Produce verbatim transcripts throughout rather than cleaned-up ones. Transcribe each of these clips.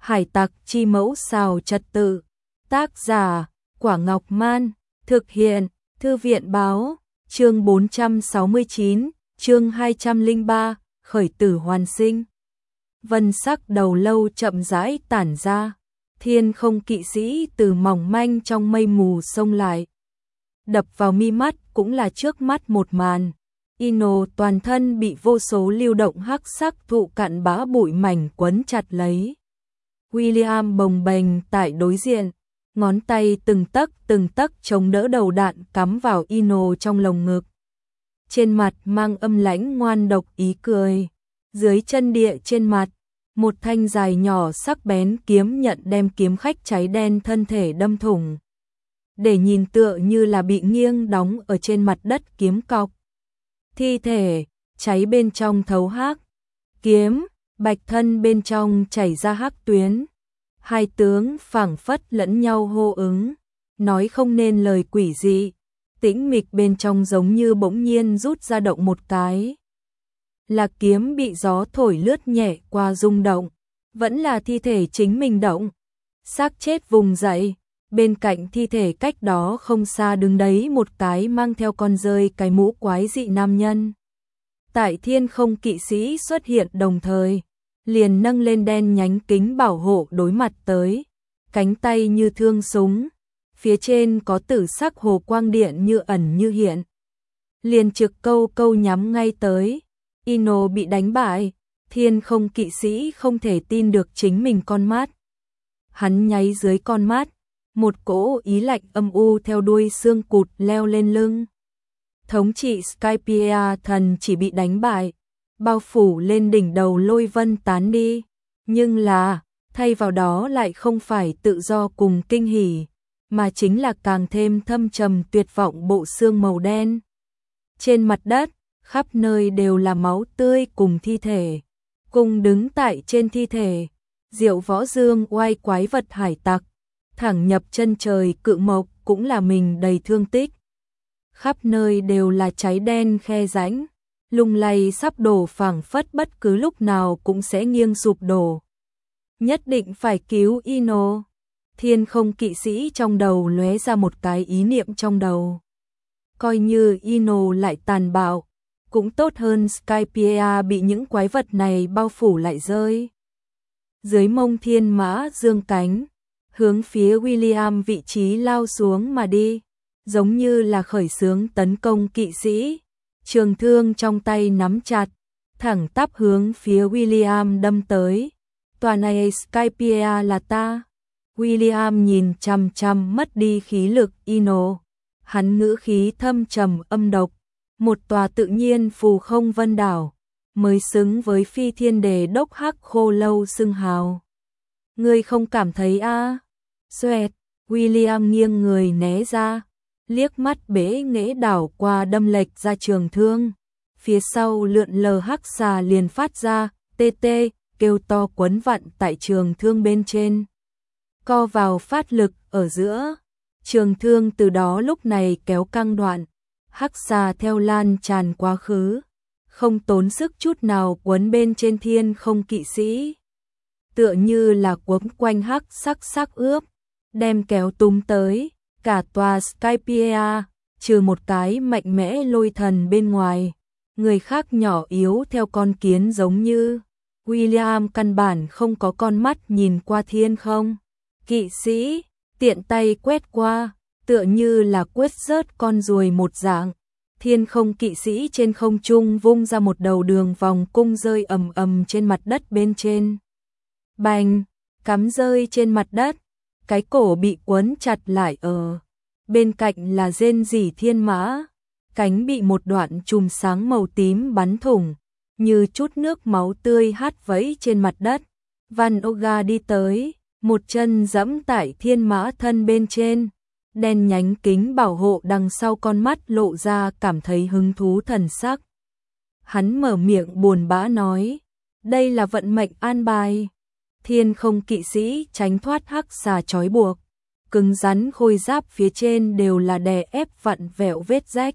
Hải tặc chi mẫu xào trật tự. Tác giả, Quả Ngọc Man. Thực hiện, Thư viện Báo. Chương bốn trăm sáu mươi chín, chương hai trăm lẻ ba, khởi tử hoàn sinh. Vân sắc đầu lâu chậm rãi tản ra. Thiên không kỵ sĩ từ mỏng manh trong mây mù xông lại. Đập vào mi mắt cũng là trước mắt một màn. Ino toàn thân bị vô số lưu động hắc sắc thụ cạn bã bụi mảnh quấn chặt lấy. William bồng bềnh tại đối diện, ngón tay từng tấc từng tấc chống đỡ đầu đạn cắm vào Ino trong lồng ngực. Trên mặt mang âm lãnh ngoan độc ý cười. Dưới chân địa trên mặt, một thanh dài nhỏ sắc bén kiếm nhận đem kiếm khách cháy đen thân thể đâm thủng. Để nhìn tựa như là bị nghiêng đóng ở trên mặt đất kiếm cọc. Thi thể, cháy bên trong thấu hắc. Kiếm, bạch thân bên trong chảy ra hắc tuyến. Hai tướng phảng phất lẫn nhau hô ứng, nói không nên lời quỷ dị. Tĩnh mịch bên trong giống như bỗng nhiên rút ra động một cái. Là kiếm bị gió thổi lướt nhẹ qua rung động, vẫn là thi thể chính mình động. Xác chết vùng dậy, bên cạnh thi thể cách đó không xa đứng đấy một cái mang theo con rơi cái mũ quái dị nam nhân. Tại thiên không kỵ sĩ xuất hiện đồng thời, liền nâng lên đen nhánh kính bảo hộ đối mặt tới, cánh tay như thương súng, phía trên có tử sắc hồ quang điện như ẩn như hiện. Liền trực câu câu nhắm ngay tới. Ino bị đánh bại, thiên không kỵ sĩ không thể tin được chính mình con mắt. Hắn nháy dưới con mắt, một cỗ ý lạnh âm u theo đuôi xương cụt leo lên lưng. Thống trị Skypiea thần chỉ bị đánh bại, bao phủ lên đỉnh đầu lôi vân tán đi, nhưng là, thay vào đó lại không phải tự do cùng kinh hỉ, mà chính là càng thêm thâm trầm tuyệt vọng bộ xương màu đen. Trên mặt đất, khắp nơi đều là máu tươi cùng thi thể, cùng đứng tại trên thi thể, Diệu Võ Dương oai quái vật hải tặc, thẳng nhập chân trời cự mộc cũng là mình đầy thương tích. Khắp nơi đều là cháy đen khe rãnh, lung lay sắp đổ phảng phất bất cứ lúc nào cũng sẽ nghiêng sụp đổ. Nhất định phải cứu Ino. Thiên không kỵ sĩ trong đầu lóe ra một cái ý niệm trong đầu. Coi như Ino lại tàn bạo, cũng tốt hơn Skypiea bị những quái vật này bao phủ lại rơi. Dưới mông thiên mã dương cánh, hướng phía William vị trí lao xuống mà đi, giống như là khởi xướng tấn công kỵ sĩ. Trường thương trong tay nắm chặt, thẳng tắp hướng phía William đâm tới. Tòa này Skypiea là ta. William nhìn chằm chằm mất đi khí lực Ino. Hắn ngữ khí thâm trầm âm độc. Một tòa tự nhiên phù không vân đảo, mới xứng với phi thiên đề đốc hắc khô lâu xưng hào. Ngươi không cảm thấy a? À? Xoẹt, William nghiêng người né ra, liếc mắt bế nghễ đảo qua đâm lệch ra trường thương. Phía sau lượn lờ hắc xà liền phát ra, tê tê, kêu to quấn vặn tại trường thương bên trên. Co vào phát lực ở giữa, trường thương từ đó lúc này kéo căng đoạn. Hắc xà theo lan tràn quá khứ, không tốn sức chút nào quấn bên trên thiên không kỵ sĩ. Tựa như là quấn quanh hắc sắc sắc ướp, đem kéo tung tới, cả tòa Skypiea, trừ một cái mạnh mẽ lôi thần bên ngoài. Người khác nhỏ yếu theo con kiến giống như. William căn bản không có con mắt nhìn qua thiên không. Kỵ sĩ, tiện tay quét qua. Tựa như là quét rớt con ruồi một dạng, thiên không kỵ sĩ trên không trung vung ra một đầu đường vòng cung rơi ầm ầm trên mặt đất bên trên. Bành, cắm rơi trên mặt đất, cái cổ bị quấn chặt lại ở. Bên cạnh là rên rỉ thiên mã, cánh bị một đoạn chùm sáng màu tím bắn thủng, như chút nước máu tươi hát vẫy trên mặt đất. Van Oga đi tới, một chân giẫm tại thiên mã thân bên trên. Đen nhánh kính bảo hộ đằng sau con mắt lộ ra cảm thấy hứng thú thần sắc. Hắn mở miệng buồn bã nói, đây là vận mệnh an bài. Thiên không kỵ sĩ tránh thoát hắc xà trói buộc, cứng rắn khôi giáp phía trên đều là đè ép vặn vẹo vết rách.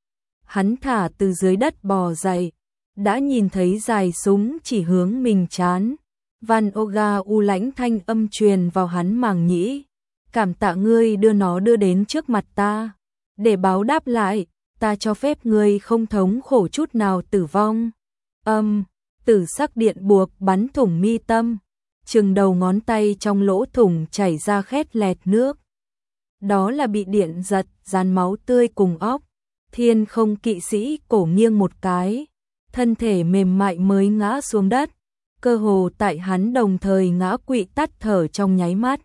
Hắn thả từ dưới đất bò dậy, đã nhìn thấy dài súng chỉ hướng mình chán. Van Oga u lãnh thanh âm truyền vào hắn màng nhĩ. Cảm tạ ngươi đưa nó đưa đến trước mặt ta. Để báo đáp lại, ta cho phép ngươi không thống khổ chút nào tử vong. Âm, tử sắc điện buộc bắn thủng mi tâm. Chừng đầu ngón tay trong lỗ thủng chảy ra khét lẹt nước. Đó là bị điện giật, dàn máu tươi cùng óc. Thiên không kỵ sĩ cổ nghiêng một cái. Thân thể mềm mại mới ngã xuống đất. Cơ hồ tại hắn đồng thời ngã quỵ tắt thở trong nháy mắt.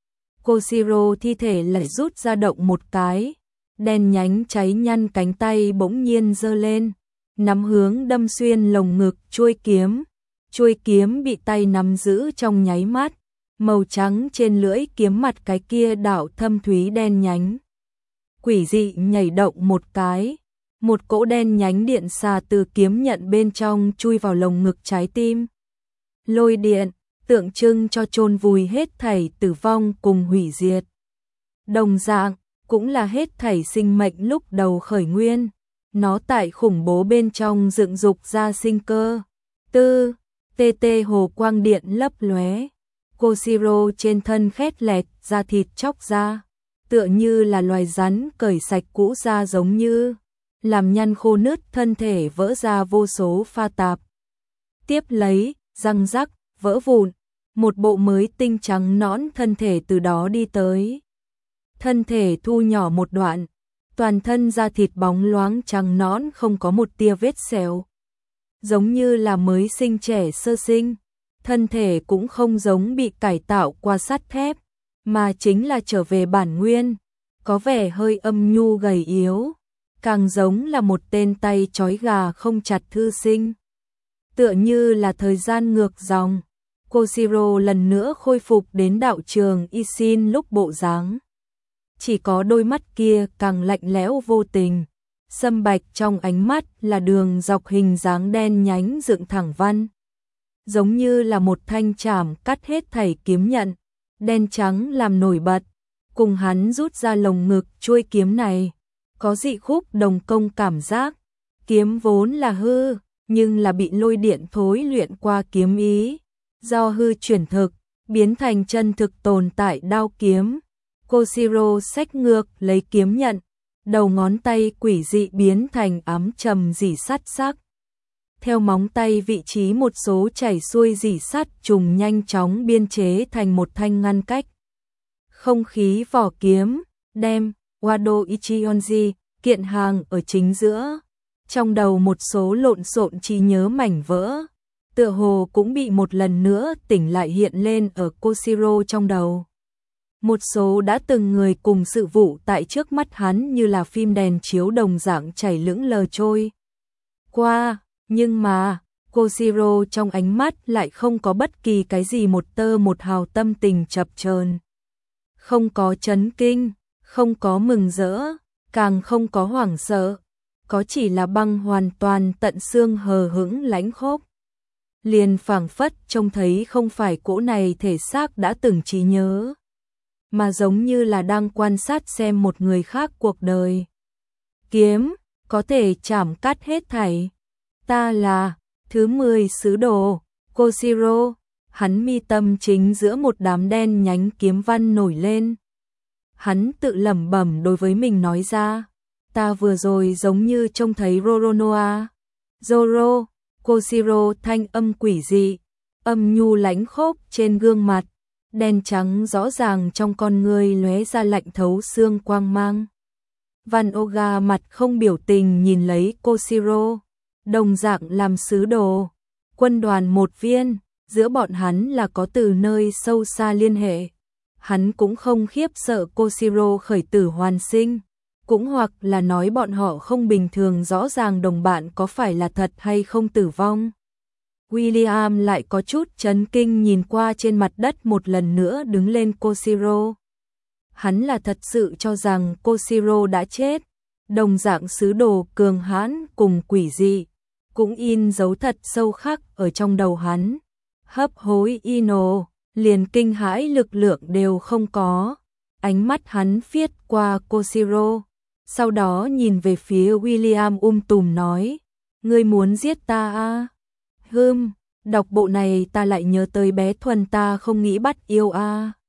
Koshiro thi thể lại rút ra động một cái. Đen nhánh cháy nhăn cánh tay bỗng nhiên giơ lên. Nắm hướng đâm xuyên lồng ngực chuôi kiếm. Chuôi kiếm bị tay nắm giữ trong nháy mắt. Màu trắng trên lưỡi kiếm mặt cái kia đảo thâm thúy đen nhánh. Quỷ dị nhảy động một cái. Một cỗ đen nhánh điện xà từ kiếm nhận bên trong chui vào lồng ngực trái tim. Lôi điện, tượng trưng cho chôn vùi hết thảy tử vong cùng hủy diệt. Đồng dạng, cũng là hết thảy sinh mệnh lúc đầu khởi nguyên. Nó tại khủng bố bên trong dựng dục ra sinh cơ. Tư, tê tê hồ quang điện lấp lóe. Koshiro trên thân khét lẹt, da thịt chóc ra. Tựa như là loài rắn cởi sạch cũ da giống như. Làm nhăn khô nứt thân thể vỡ ra vô số pha tạp. Tiếp lấy, răng rắc, vỡ vụn. Một bộ mới tinh trắng nõn thân thể từ đó đi tới. Thân thể thu nhỏ một đoạn. Toàn thân da thịt bóng loáng trắng nõn không có một tia vết sẹo. Giống như là mới sinh trẻ sơ sinh. Thân thể cũng không giống bị cải tạo qua sắt thép, mà chính là trở về bản nguyên. Có vẻ hơi âm nhu gầy yếu. Càng giống là một tên tay trói gà không chặt thư sinh. Tựa như là thời gian ngược dòng. Koshiro lần nữa khôi phục đến đạo trường Ishin lúc bộ dáng. Chỉ có đôi mắt kia càng lạnh lẽo vô tình. Sâm bạch trong ánh mắt là đường dọc hình dáng đen nhánh dựng thẳng văn. Giống như là một thanh chảm cắt hết thảy kiếm nhận. Đen trắng làm nổi bật. Cùng hắn rút ra lồng ngực chuôi kiếm này. Có dị khúc đồng công cảm giác. Kiếm vốn là hư, nhưng là bị lôi điện thối luyện qua kiếm ý. Do hư chuyển thực, biến thành chân thực tồn tại đao kiếm. Koshiro xách ngược lấy kiếm nhận. Đầu ngón tay quỷ dị biến thành ám trầm rỉ sắt sắc. Theo móng tay vị trí một số chảy xuôi rỉ sắt trùng nhanh chóng biên chế thành một thanh ngăn cách. Không khí vỏ kiếm, đem, Wado Ichionji, kiện hàng ở chính giữa. Trong đầu một số lộn xộn trí nhớ mảnh vỡ. Tựa hồ cũng bị một lần nữa tỉnh lại hiện lên ở Koshiro trong đầu. Một số đã từng người cùng sự vụ tại trước mắt hắn như là phim đèn chiếu đồng dạng chảy lững lờ trôi qua, nhưng mà Koshiro trong ánh mắt lại không có bất kỳ cái gì một tơ một hào tâm tình chập chờn. Không có chấn kinh, không có mừng rỡ, càng không có hoảng sợ, có chỉ là băng hoàn toàn tận xương hờ hững lãnh khốc. Liền phảng phất trông thấy không phải cỗ này thể xác đã từng trí nhớ, mà giống như là đang quan sát xem một người khác cuộc đời. Kiếm, có thể chảm cắt hết thảy. Ta là, thứ mười sứ đồ, Koshiro, hắn mi tâm chính giữa một đám đen nhánh kiếm văn nổi lên. Hắn tự lẩm bẩm đối với mình nói ra, ta vừa rồi giống như trông thấy Roronoa. Zoro, Koshiro thanh âm quỷ dị, âm nhu lãnh khốc trên gương mặt. Đen trắng rõ ràng trong con người lóe ra lạnh thấu xương quang mang. Van Oga mặt không biểu tình nhìn lấy Koshiro, đồng dạng làm sứ đồ, quân đoàn một viên, giữa bọn hắn là có từ nơi sâu xa liên hệ. Hắn cũng không khiếp sợ Koshiro khởi tử hoàn sinh, cũng hoặc là nói bọn họ không bình thường rõ ràng đồng bạn có phải là thật hay không tử vong. William lại có chút chấn kinh nhìn qua trên mặt đất một lần nữa đứng lên Koshiro. Hắn là thật sự cho rằng Koshiro đã chết, đồng dạng sứ đồ cường hãn cùng quỷ dị, cũng in dấu thật sâu khắc ở trong đầu hắn. Hấp hối Ino, liền kinh hãi lực lượng đều không có. Ánh mắt hắn phiết qua Koshiro, sau đó nhìn về phía William um tùm nói, ngươi muốn giết ta à? Hừm, Đọc bộ này ta lại nhớ tới bé Thuần ta không nghĩ bắt yêu a.